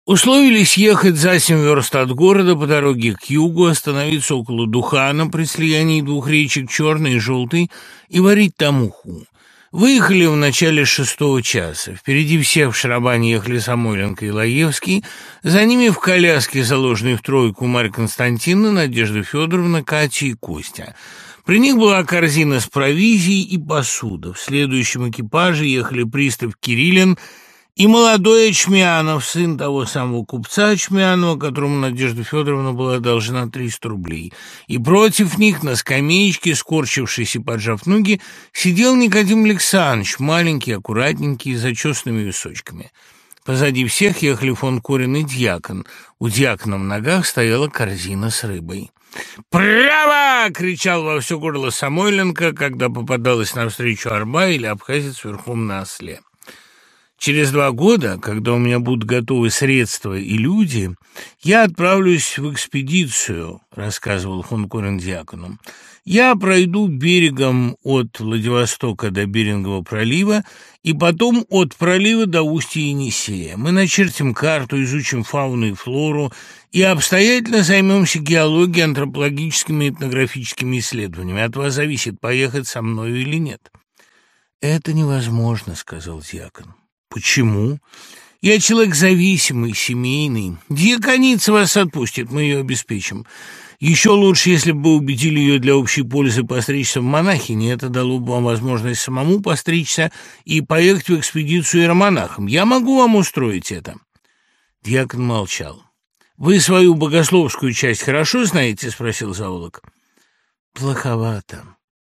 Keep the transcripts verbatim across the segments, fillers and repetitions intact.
Условились ехать за семь верст от города по дороге к югу, остановиться около Духана при слиянии двух речек, Черной и Желтой, и варить там уху. Выехали в начале шестого часа. Впереди всех в шарабане ехали Самойленко и Лаевский, за ними в коляске, заложенной в тройку, Марья Константиновна, Надежда Федоровна, Катя и Костя. При них была корзина с провизией и посуда. В следующем экипаже ехали пристав Кириллин и молодой Очмянов, сын того самого купца Очмянова, которому Надежда Федоровна была должна триста рублей. И против них на скамеечке, скорчившись и поджав ноги, сидел Никодим Александрович, маленький, аккуратненький, с зачесанными височками. Позади всех ехали фон Корин и дьякон. У дьякона в ногах стояла корзина с рыбой. «Право!» — кричал во все горло Самойленко, когда попадалась навстречу арба или абхазец верхом на осле. «Через два года, когда у меня будут готовы средства и люди, я отправлюсь в экспедицию», — рассказывал фон Корин дьякону. «Я пройду берегом от Владивостока до Берингового пролива и потом от пролива до устья Енисея. Мы начертим карту, изучим фауну и флору и обстоятельно займемся геологией, антропологическими и этнографическими исследованиями. От вас зависит, поехать со мною или нет». «Это невозможно», — сказал дьякон. «Почему?» «Я человек зависимый, семейный. Дьяконица вас отпустит, мы ее обеспечим. Еще лучше, если бы вы убедили ее для общей пользы постричься в монахини. Это дало бы вам возможность самому постричься и поехать в экспедицию иеромонахом. Я могу вам устроить это». Дьякон молчал. «Вы свою богословскую часть хорошо знаете?» — спросил зоолог. «Плоховато».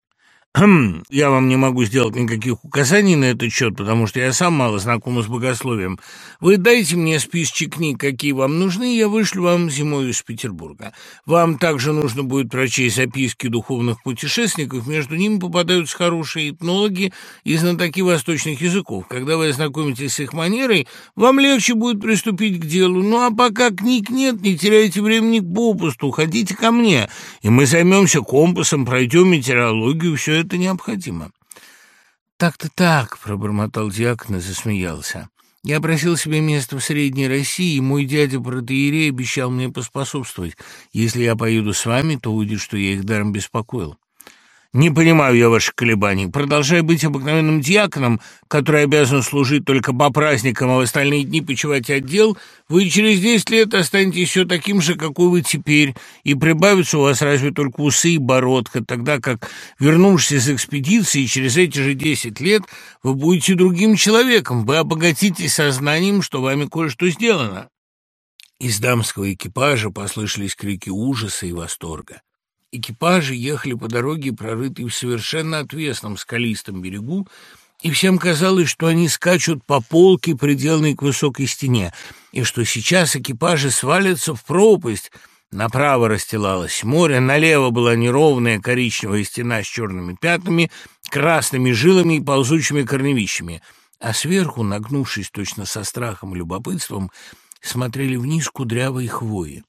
«Хм, я вам не могу сделать никаких указаний на этот счет, потому что я сам мало знаком с богословием. Вы дайте мне списочек книг, какие вам нужны, и я вышлю вам зимой из Петербурга. Вам также нужно будет прочесть записки духовных путешественников, между ними попадаются хорошие этнологи и знатоки восточных языков. Когда вы ознакомитесь с их манерой, вам легче будет приступить к делу. Ну, а пока книг нет, не теряйте времени попусту, ходите ко мне, и мы займемся компасом, пройдем метеорологию, все это необходимо». «Так-то так», — пробормотал дьякон и засмеялся. «Я просил себе место в Средней России, и мой дядя протоиерей обещал мне поспособствовать. Если я поеду с вами, то выйдет, что я их даром беспокоил». «Не понимаю я ваших колебаний. Продолжай быть обыкновенным дьяконом, который обязан служить только по праздникам, а в остальные дни почивать отдел. Вы через десять лет останетесь все таким же, какой вы теперь, и прибавятся у вас разве только усы и бородка, тогда как, вернувшись из экспедиции, через эти же десять лет вы будете другим человеком, вы обогатитесь сознанием, что вами кое-что сделано». Из дамского экипажа послышались крики ужаса и восторга. Экипажи ехали по дороге, прорытой в совершенно отвесном скалистом берегу, и всем казалось, что они скачут по полке, приделанной к высокой стене, и что сейчас экипажи свалятся в пропасть. Направо расстилалось море, налево была неровная коричневая стена с черными пятнами, красными жилами и ползучими корневищами, а сверху, нагнувшись точно со страхом и любопытством, смотрели вниз кудрявые хвои.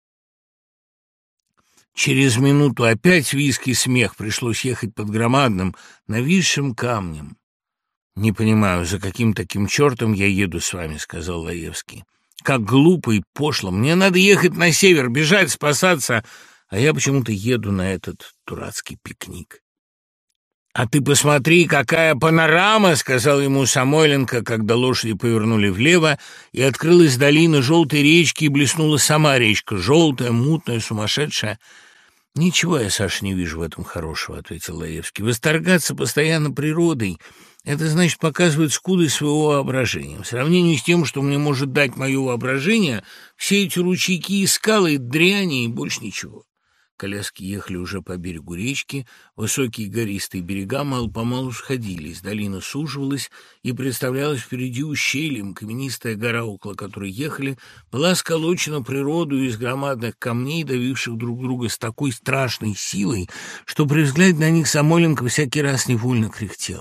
Через минуту опять визг и смех, пришлось ехать под громадным, нависшим камнем. «Не понимаю, за каким таким чертом я еду с вами», — сказал Лаевский. «Как глупо и пошло. Мне надо ехать на север, бежать, спасаться, а я почему-то еду на этот дурацкий пикник». «А ты посмотри, какая панорама!» — сказал ему Самойленко, когда лошади повернули влево, и открылась долина желтой речки, и блеснула сама речка, желтая, мутная, сумасшедшая. «Ничего я, Саша, не вижу в этом хорошего», — ответил Лаевский. «Восторгаться постоянно природой — это значит показывать скудость своего воображения. В сравнении с тем, что мне может дать мое воображение, все эти ручейки и скалы, дряни и больше ничего». Коляски ехали уже по берегу речки, высокие гористые берега мало-помалу сходились, долина суживалась и представлялась впереди ущельем. Каменистая гора, около которой ехали, была сколочена природой из громадных камней, давивших друг друга с такой страшной силой, что при взгляде на них Самойленко всякий раз невольно кряхтел.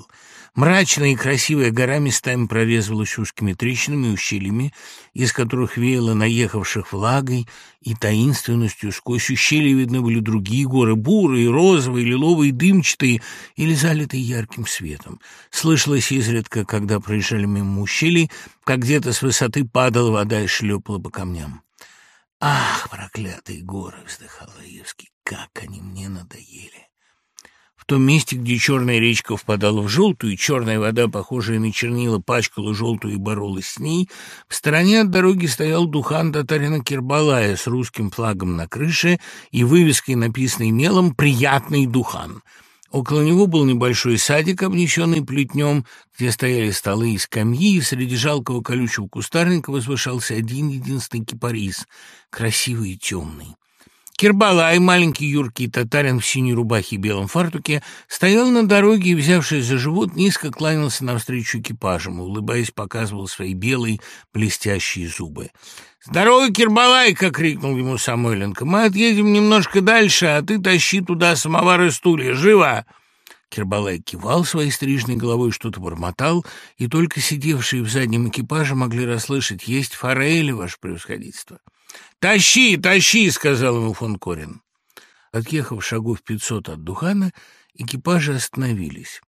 Мрачная и красивая гора местами прорезывалась узкими трещинами и ущельями, из которых веяло наехавших влагой и таинственностью. Сквозь ущелья видны были другие горы, бурые, розовые, лиловые, дымчатые или залитые ярким светом. Слышалось изредка, когда проезжали мимо ущелий, как где-то с высоты падала вода и шлепала по камням. «Ах, проклятые горы!» — вздыхал Лаевский. «Как они мне надоели!» В том месте, где черная речка впадала в желтую, и черная вода, похожая на чернила, пачкала желтую и боролась с ней, в стороне от дороги стоял духан татарина Кербалая с русским флагом на крыше и вывеской, написанной мелом «Приятный духан». Около него был небольшой садик, обнесенный плетнем, где стояли столы и скамьи, и среди жалкого колючего кустарника возвышался один единственный кипарис, красивый и темный. Кербалай, маленький юркий татарин в синей рубахе и белом фартуке, стоял на дороге и, взявшись за живот, низко кланялся навстречу экипажам и, улыбаясь, показывал свои белые блестящие зубы. «Здорово, Кербалайка!» — крикнул ему Самойленко. «Мы отъедем немножко дальше, а ты тащи туда самовар и стулья. Живо!» Кербалай кивал своей стрижной головой, что-то бормотал, и только сидевшие в заднем экипаже могли расслышать: «Есть форели, ваше превосходительство». «Тащи, тащи!» — сказал ему фон Корен. Отъехав шагов пятьсот от Духана, экипажи остановились.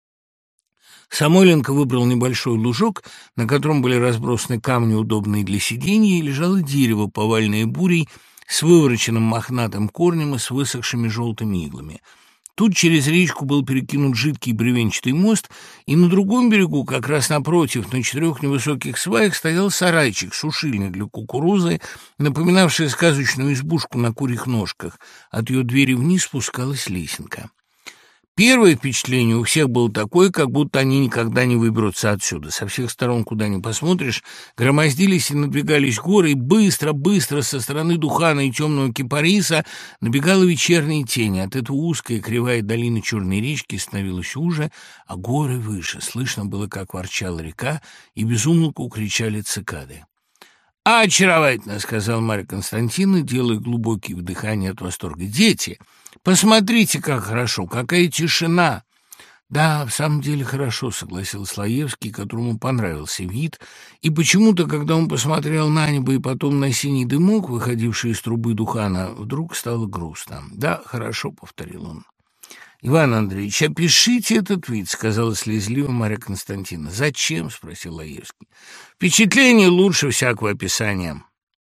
Самойленко выбрал небольшой лужок, на котором были разбросаны камни, удобные для сидения, и лежало дерево, поваленное бурей, с вывороченным мохнатым корнем и с высохшими желтыми иглами. Тут через речку был перекинут жидкий бревенчатый мост, и на другом берегу, как раз напротив, на четырех невысоких сваях, стоял сарайчик, сушильный для кукурузы, напоминавший сказочную избушку на курьих ножках. От ее двери вниз спускалась лесенка. Первое впечатление у всех было такое, как будто они никогда не выберутся отсюда. Со всех сторон, куда ни посмотришь, громоздились и надвигались горы, и быстро-быстро со стороны Духана и темного кипариса набегала вечерняя тень. От этого узкая кривая долина черной речки становилась уже, а горы выше. Слышно было, как ворчала река, и безумолку кричали цикады. «А, очаровательно!» — сказал Марья Константиновна, делая глубокие вдыхания от восторга. «Дети, посмотрите, как хорошо! Какая тишина!» «Да, в самом деле хорошо», — согласился Лаевский, которому понравился вид, и почему-то, когда он посмотрел на небо и потом на синий дымок, выходивший из трубы Духана, вдруг стало грустно. «Да, хорошо», — повторил он. «Иван Андреевич, опишите этот вид», — сказала слезливо Марья Константиновна. «Зачем?» — спросил Лаевский. «Впечатление лучше всякого описания.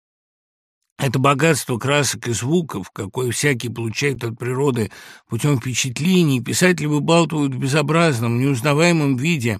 Это богатство красок и звуков, какое всякий получает от природы путем впечатлений, писатели выбалтывают в безобразном, неузнаваемом виде».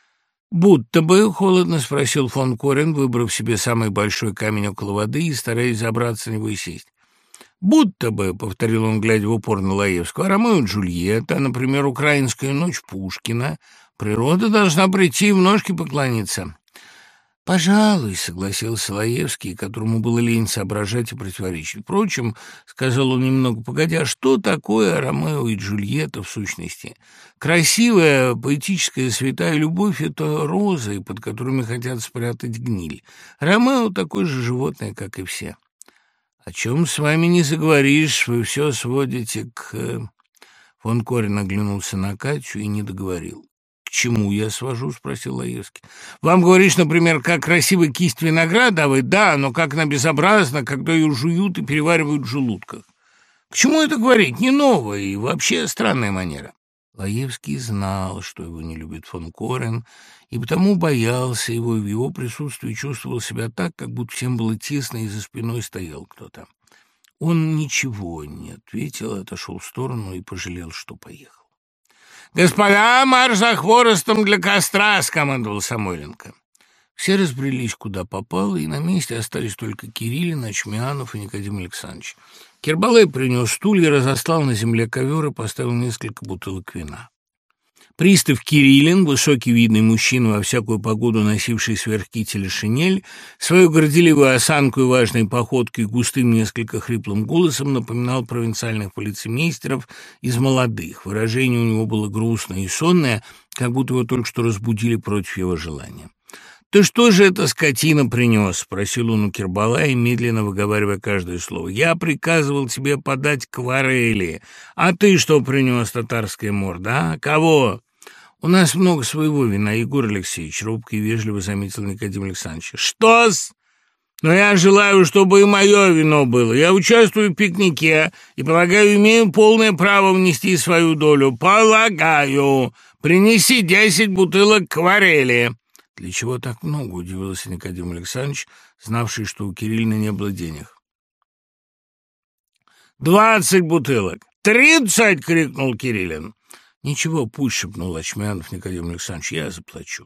«Будто бы», — холодно спросил фон Корен, выбрав себе самый большой камень около воды и стараясь забраться на него и сесть. «Будто бы», — повторил он, глядя в упор на Лаевского, — «Ромео и Джульетта, например, украинская ночь Пушкина. Природа должна прийти и в ножки поклониться». «Пожалуй», — согласился Лаевский, которому было лень соображать и противоречить. «Впрочем», — сказал он немного погодя, — «что такое Ромео и Джульетта в сущности? Красивая, поэтическая, святая любовь — это розы, под которыми хотят спрятать гниль. Ромео — такое же животное, как и все». «О чем с вами не заговоришь, вы все сводите к...» Фон Корен оглянулся на Катю и не договорил. «К чему я свожу?» — спросил Лаевский. «Вам говоришь, например, как красивая кисть винограда, а вы, да, но как она безобразна, когда ее жуют и переваривают в желудках. К чему это говорить? Не новая и вообще странная манера». Лаевский знал, что его не любит фон Корен, и потому боялся его, и в его присутствии чувствовал себя так, как будто всем было тесно, и за спиной стоял кто-то. Он ничего не ответил, отошел в сторону и пожалел, что поехал. «Господа, марш за хворостом для костра!» — скомандовал Самойленко. Все разбрелись куда попало, и на месте остались только Кириллин, Очмянов и Никодим Александрович. Кербалай принес стулья, разослал на земле ковер и поставил несколько бутылок вина. Пристав Кириллин, высокий видный мужчина, во всякую погоду носивший сверх кителя шинель, свою горделивую осанку и важной походкой густым, несколько хриплым голосом напоминал провинциальных полицеймейстеров из молодых. Выражение у него было грустное и сонное, как будто его только что разбудили против его желания. «Ты что же эта скотина принес?» — спросил он у Кербалая, медленно выговаривая каждое слово. «Я приказывал тебе подать кварели. А ты что принес, татарская морда, а? Кого?» «У нас много своего вина, Егор Алексеевич», — робко и вежливо заметил Никодим Александрович. «Что-с? Но я желаю, чтобы и мое вино было. Я участвую в пикнике и, полагаю, имею полное право внести свою долю. Полагаю. Принеси десять бутылок кварели». «Для чего так много?» — удивился Никодим Александрович, знавший, что у Кириллина не было денег. «Двадцать бутылок! Тридцать!» — крикнул Кириллин. «Ничего, пусть», — шепнул Очмянов Никодим Александрович, — «я заплачу».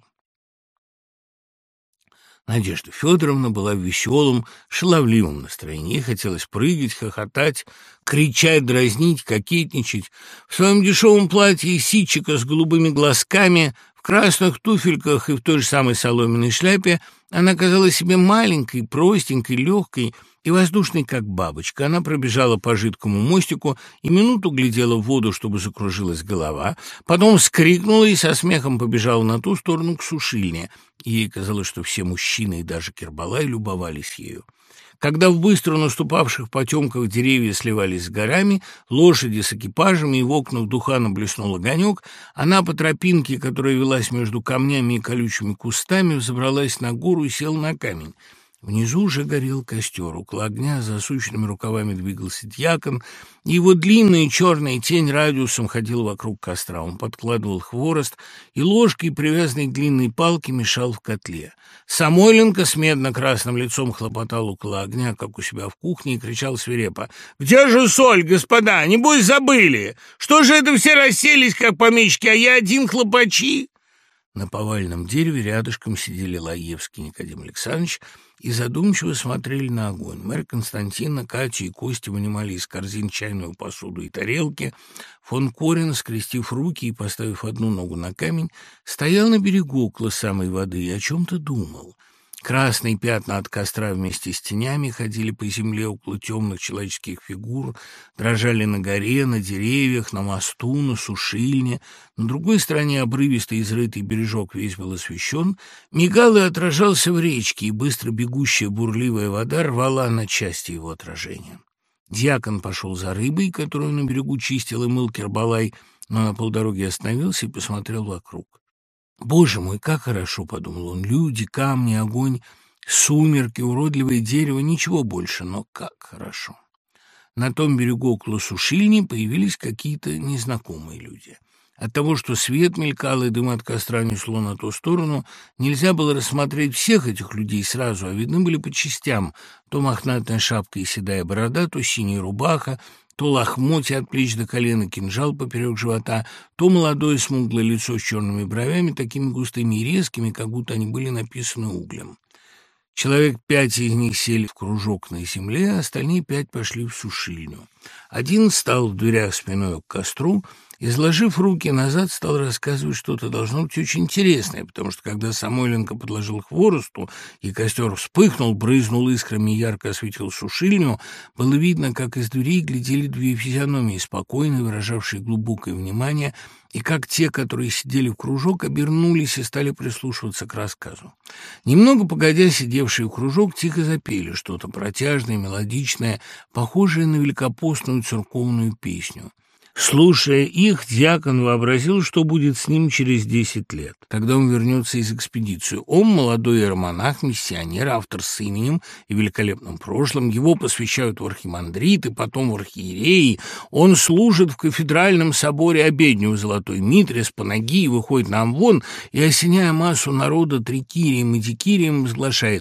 Надежда Федоровна была в веселом, шаловливом настроении. Ей хотелось прыгать, хохотать, кричать, дразнить, кокетничать. В своем дешевом платье ситчика с голубыми глазками, в красных туфельках и в той же самой соломенной шляпе она казалась себе маленькой, простенькой, легкой и воздушной, как бабочка. Она пробежала по жидкому мостику и минуту глядела в воду, чтобы закружилась голова, потом вскрикнула и со смехом побежала на ту сторону к сушильне. Ей казалось, что все мужчины и даже Кербалай любовались ею. Когда в быстро наступавших потемках деревья сливались с горами, лошади с экипажами, и в окнах Духана блеснул огонек, она по тропинке, которая велась между камнями и колючими кустами, взобралась на гору и села на камень. Внизу уже горел костер. Около огня с засученными рукавами двигался дьякон, и его длинная черная тень радиусом ходила вокруг костра. Он подкладывал хворост и ложкой, привязанной к длинной палке, мешал в котле. Самойленко с медно-красным лицом хлопотал около огня, как у себя в кухне, и кричал свирепо: «Где же соль, господа? Небось, забыли! Что же это все расселись, как помещики, а я один хлопачи?» На поваленном дереве рядышком сидели Лаевский и Никодим Александрович и задумчиво смотрели на огонь. Мэр Константина, Катя и Костя вынимали из корзин чайную посуду и тарелки. Фон Корин, скрестив руки и поставив одну ногу на камень, стоял на берегу около самой воды и о чем-то думал. Красные пятна от костра вместе с тенями ходили по земле около темных человеческих фигур, дрожали на горе, на деревьях, на мосту, на сушильне. На другой стороне обрывистый изрытый бережок весь был освещен, мигал и отражался в речке, и быстро бегущая бурливая вода рвала на части его отражения. Дьякон пошел за рыбой, которую на берегу чистил и мыл Кербалай, но на полдороги остановился и посмотрел вокруг. «Боже мой, как хорошо!» — подумал он. «Люди, камни, огонь, сумерки, уродливое дерево — ничего больше, но как хорошо!» На том берегу около сушильни появились какие-то незнакомые люди. От того, что свет мелькал и дым от костра несло на ту сторону, нельзя было рассмотреть всех этих людей сразу, а видны были по частям: то мохнатая шапка и седая борода, то синяя рубаха, то лохмотья от плеч до колена, кинжал поперек живота, то молодое смуглое лицо с черными бровями, такими густыми и резкими, как будто они были написаны углем. Человек пять из них сели в кружок на земле, а остальные пять пошли в сушильню. Один стал в дверях спиной к костру и, сложив руки назад, стал рассказывать что-то, должно быть, очень интересное, потому что, когда Самойленко подложил хворосту, и костер вспыхнул, брызнул искрами и ярко осветил сушильню, было видно, как из дверей глядели две физиономии, спокойно выражавшие глубокое внимание, и как те, которые сидели в кружок, обернулись и стали прислушиваться к рассказу. Немного погодя, сидевшие в кружок тихо запели что-то протяжное, мелодичное, похожее на великопостную церковную песню. Слушая их, дьякон вообразил, что будет с ним через десять лет, когда он вернется из экспедиции. Он молодой иеромонах, миссионер, автор с именем и великолепным прошлым. Его посвящают в архимандриты, потом в архиереи. Он служит в кафедральном соборе обедню в Золотой Митре с панагией, выходит на амвон и, осеняя массу народа трикирием и дикирием, возглашает: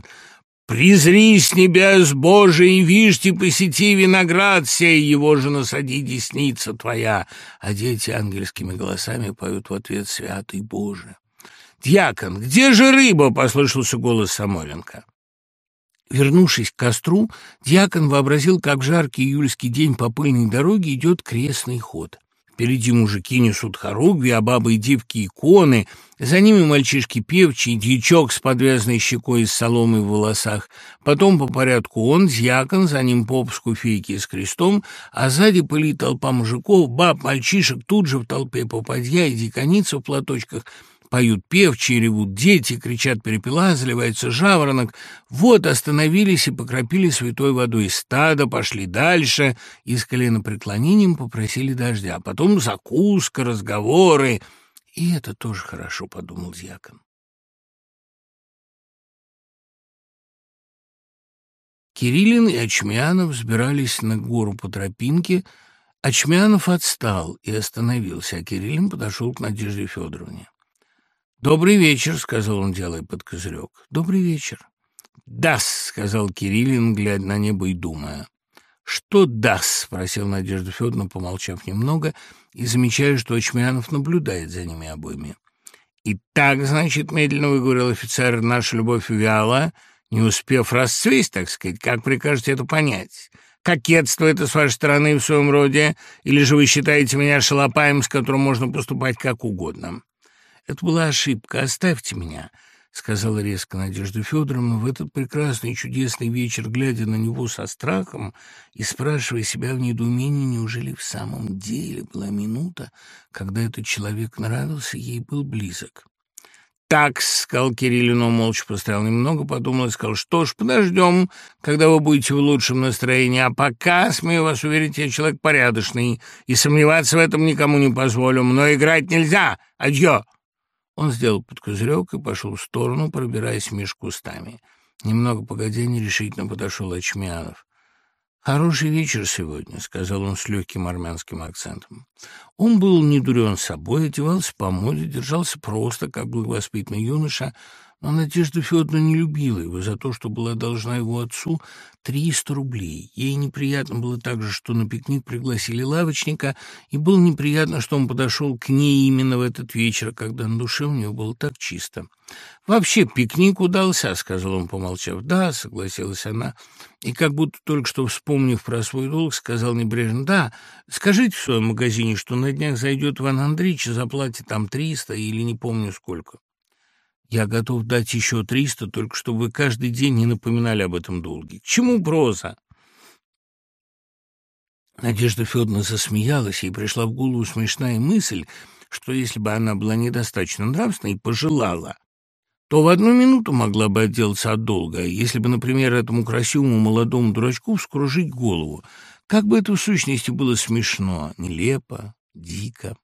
«Призри с небес, Боже, и вижте, посети виноград сей, его же насади десница твоя». А дети ангельскими голосами поют в ответ: «Святый Боже». «Дьякон, где же рыба?» — послышался голос Самойленко. Вернувшись к костру, дьякон вообразил, как в жаркий июльский день по пыльной дороге идет крестный ход. Впереди мужики несут хоругви, а бабы и девки — иконы. За ними мальчишки певчий, дьячок с подвязанной щекой из соломы в волосах. Потом по порядку он, дьякон, за ним поп с куфейки с крестом, а сзади пылит толпа мужиков, баб, мальчишек, тут же в толпе попадья и диконица в платочках. Поют певчие, ревут дети, кричат перепела, заливается жаворонок. Вот остановились и покропили святой водой стадо, пошли дальше и с коленопреклонением попросили дождя. Потом закуска, разговоры. «И это тоже хорошо», — подумал дьякон. Кириллин и Очмянов взбирались на гору по тропинке. Очмянов отстал и остановился, а Кириллин подошел к Надежде Федоровне. «Добрый вечер», — сказал он, делая под козырек. «Добрый вечер». «Да-с», — сказал Кириллин, глядя на небо и думая. «Что да-с?» — спросила Надежда Федоровна, помолчав немного, и замечая, что Очмянов наблюдает за ними обоими. «Итак, значит, — медленно выговорил офицер, — наша любовь увяла, не успев расцвесть, так сказать. Как прикажете это понять? Кокетство это с вашей стороны в своем роде, или же вы считаете меня шалопаем, с которым можно поступать как угодно?» «Это была ошибка. Оставьте меня», — сказала резко Надежда Федоровна в этот прекрасный и чудесный вечер, глядя на него со страхом и спрашивая себя в недоумении, неужели в самом деле была минута, когда этот человек нравился, ей был близок. «Так», — сказал Кириллин, он молча постоял немного, подумал и сказал: «Что ж, подождем, когда вы будете в лучшем настроении, а пока, смею вас уверить, я человек порядочный, и сомневаться в этом никому не позволю. Мной играть нельзя. Адьё!» Он сделал под козырек и пошел в сторону, пробираясь меж кустами. Немного погодя, нерешительно подошел Очмянов. «Хороший вечер сегодня», — сказал он с легким армянским акцентом. Он был не дурен собой, одевался по моде, держался просто, как благовоспитанный юноша, но Надежда Федоровна не любила его за то, что была должна его отцу триста рублей. Ей неприятно было также, что на пикник пригласили лавочника, и было неприятно, что он подошел к ней именно в этот вечер, когда на душе у нее было так чисто. «Вообще пикник удался», — сказал он, помолчав. «Да», — согласилась она, и, как будто только что вспомнив про свой долг, сказал небрежно: «Да, скажите в своем магазине, что на днях зайдет Иван Андреевич и заплатит там триста или не помню сколько. Я готов дать еще триста, только чтобы вы каждый день не напоминали об этом долге. К чему проза?» Надежда Федоровна засмеялась, ей пришла в голову смешная мысль, что если бы она была недостаточно нравственной и пожелала, то в одну минуту могла бы отделаться от долга, если бы, например, этому красивому молодому дурачку вскружить голову. Как бы это в сущности было смешно, нелепо, дико.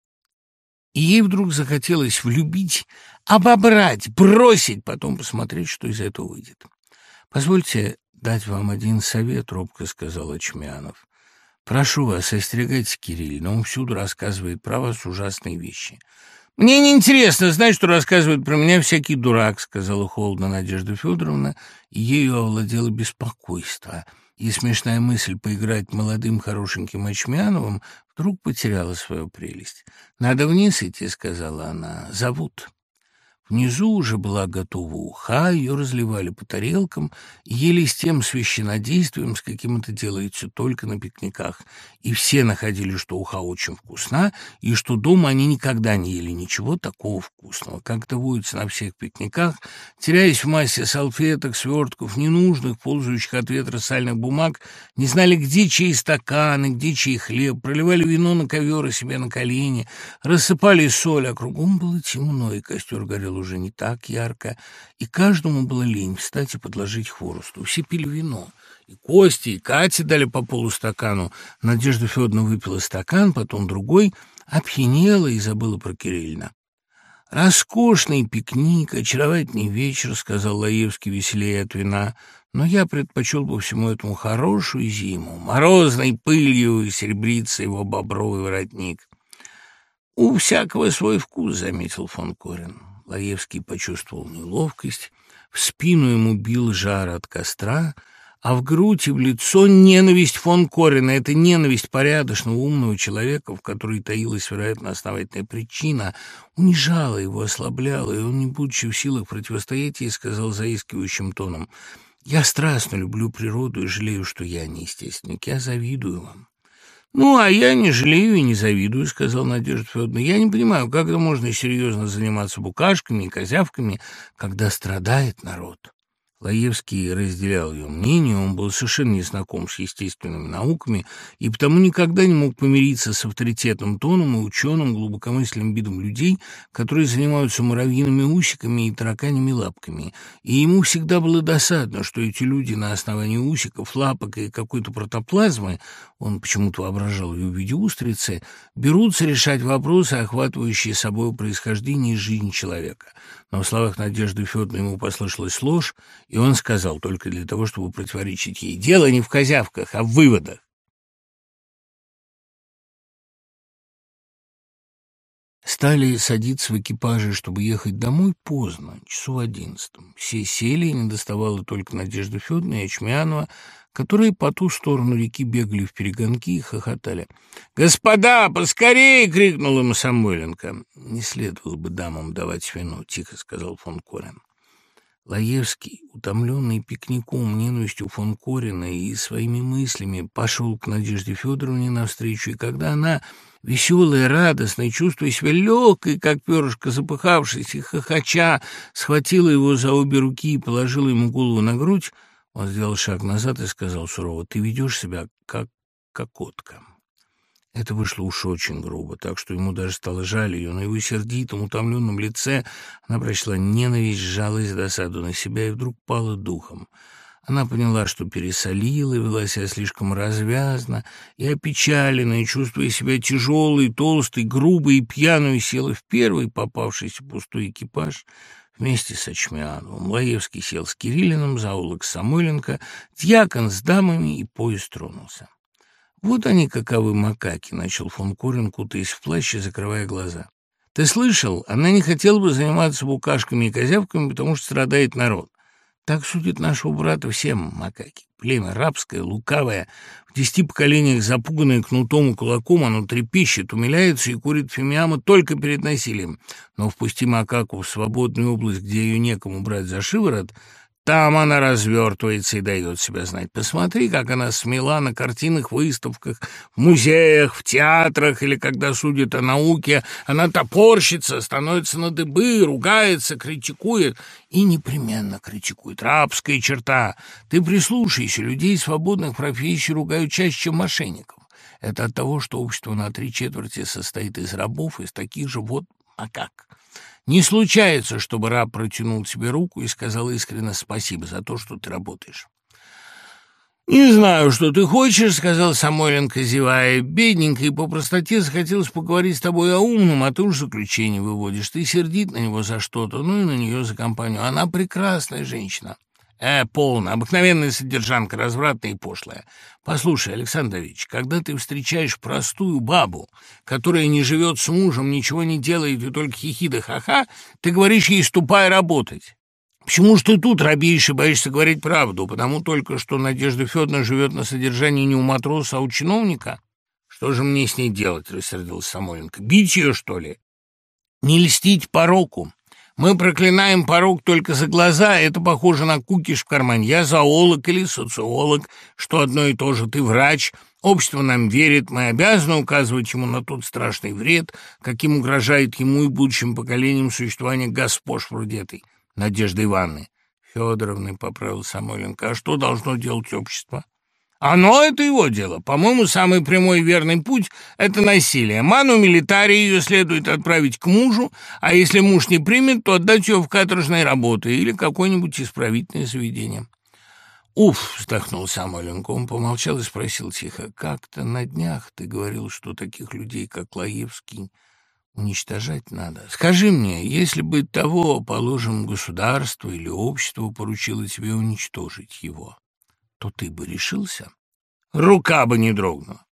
И ей вдруг захотелось влюбить, обобрать, бросить, потом посмотреть, что из этого выйдет. «Позвольте дать вам один совет», — робко сказал Очмянов. «Прошу вас, остерегайтесь Кириллина, он всюду рассказывает про вас ужасные вещи». «Мне неинтересно знать, что рассказывает про меня всякий дурак», — сказала холодно Надежда Федоровна, и ею овладело беспокойство. И смешная мысль поиграть молодым хорошеньким Очмяновым вдруг потеряла свою прелесть. «Надо вниз идти», — сказала она, — «зовут». Внизу уже была готова уха, ее разливали по тарелкам и ели с тем священнодействием, с каким это делается только на пикниках. И все находили, что уха очень вкусна, и что дома они никогда не ели ничего такого вкусного. Как это водится на всех пикниках, теряясь в массе салфеток, свертков, ненужных, ползающих от ветра сальных бумаг, не знали, где чьи стаканы, где чей хлеб, проливали вино на ковер и себе на колени, рассыпали соль, а кругом было темно, и костер горел уже не так ярко, и каждому было лень встать и подложить хворосту. Все пили вино. И Костя, и Катя дали по полустакану. Надежда Федоровна выпила стакан, потом другой, опьянела и забыла про Кириллина. «Роскошный пикник, очаровательный вечер», — сказал Лаевский веселее от вина, «но я предпочел бы всему этому хорошую зиму, морозной пылью серебрится его бобровый воротник». «У всякого свой вкус», — заметил фон Корен. Лаевский почувствовал неловкость, в спину ему бил жар от костра, а в грудь и в лицо ненависть фон Корена. Это ненависть порядочного, умного человека, в которой таилась, вероятно, основательная причина, унижала его, ослабляла, и он, не будучи в силах противостоять ей, сказал заискивающим тоном: «Я страстно люблю природу и жалею, что я не естественник. Я завидую вам». «Ну, а я не жалею и не завидую», — сказал Надежда Федоровна. «Я не понимаю, как это можно серьезно заниматься букашками и козявками, когда страдает народ». Лаевский разделял ее мнение, он был совершенно не знаком с естественными науками и потому никогда не мог помириться с авторитетным тоном и ученым, глубокомысленным видом людей, которые занимаются муравьиными усиками и тараканьими лапками. И ему всегда было досадно, что эти люди на основании усиков, лапок и какой-то протоплазмы, он почему-то воображал ее в виде устрицы, берутся решать вопросы, охватывающие собой происхождение и жизнь человека. Но в словах Надежды Федоровны ему послышалась ложь, и он сказал только для того, чтобы противоречить ей: «Дело не в козявках, а в выводах». Стали садиться в экипаже, чтобы ехать домой, поздно, часу в одиннадцатом. Все сели, и недоставало только Надежды Федоровны и Очмянова, которые по ту сторону реки бегали вперегонки и хохотали. «Господа, поскорее!» — крикнул им Самойленко. «Не следовало бы дамам давать вино», — тихо сказал фон Корен. Лаевский, утомленный пикником, ненавистью фон Корена и своими мыслями, пошел к Надежде Федоровне навстречу, и когда она, веселая, радостная, чувствуя себя легкой, как перышко, запыхавшись и хохоча, схватила его за обе руки и положила ему голову на грудь, он сделал шаг назад и сказал сурово: «Ты ведешь себя как кокотка». Это вышло уж очень грубо, так что ему даже стало жаль ее. На его сердитом, утомленном лице она прочла ненависть, жалость, досаду на себя и вдруг пала духом. Она поняла, что пересолила, вела себя слишком развязно и опечаленно, и, чувствуя себя тяжелой, толстой, грубой и пьяной, села в первый попавшийся пустой экипаж вместе с Очмяновым. Лаевский сел с Кириллиным, зоолог с Самойленко, дьякон с дамами, и поезд тронулся. «Вот они каковы макаки», — начал фон Корен, кутаясь в плащ и закрывая глаза. «Ты слышал? Она не хотела бы заниматься букашками и козявками, потому что страдает народ. Так судит нашего брата всем макаки. Племя рабское, лукавое, в десяти поколениях запуганное кнутом и кулаком, оно трепещет, умиляется и курит фимиамы только перед насилием. Но впусти макаку в свободную область, где ее некому брать за шиворот, там она развертывается и дает себя знать. Посмотри, как она смела на картинных выставках, в музеях, в театрах, или когда судит о науке, она топорщится, становится на дыбы, ругается, критикует и непременно критикует. Рабская черта. Ты прислушайся, людей свободных профессий ругают чаще, чем мошенников. Это от того, что общество на три четверти состоит из рабов, из таких же вот макак. Не случается, чтобы раб протянул тебе руку и сказал искренне спасибо за то, что ты работаешь. «Не знаю, что ты хочешь», — сказал Самойленко, зевая. «Бедненькой по простоте захотелось поговорить с тобой о умном, а ты уж заключение выводишь. Ты сердит на него за что-то, ну и на нее за компанию. Она прекрасная женщина». «Э, полно, обыкновенная содержанка, развратная и пошлая. Послушай, Александр Ильич, когда ты встречаешь простую бабу, которая не живет с мужем, ничего не делает и только хихида ха-ха, ты говоришь ей: ступай работать. Почему ж ты тут робеешь и боишься говорить правду? Потому только что Надежда Федоровна живет на содержании не у матроса, а у чиновника? Что же мне с ней делать?» — рассердился Самойленко. «Бить ее, что ли?» «Не льстить пороку. Мы проклинаем порок только за глаза, это похоже на кукиш в кармане. Я зоолог или социолог, что одно и то же. Ты врач, общество нам верит, мы обязаны указывать ему на тот страшный вред, каким угрожает ему и будущим поколениям существования госпож вроде этой Надежды Ивановны». Федоровны, поправил Самойленко. «А что должно делать общество?» «Оно — это его дело. По-моему, самый прямой и верный путь — это насилие. Ману милитари ее следует отправить к мужу, а если муж не примет, то отдать ее в каторжные работы или какое-нибудь исправительное заведение». «Уф!» — вздохнул Самойленко. Он помолчал и спросил тихо: «Как-то на днях ты говорил, что таких людей, как Лаевский, уничтожать надо. Скажи мне, если бы того, положим, государство или общество поручило тебе уничтожить его, то ты бы решился?» «Рука бы не дрогнула».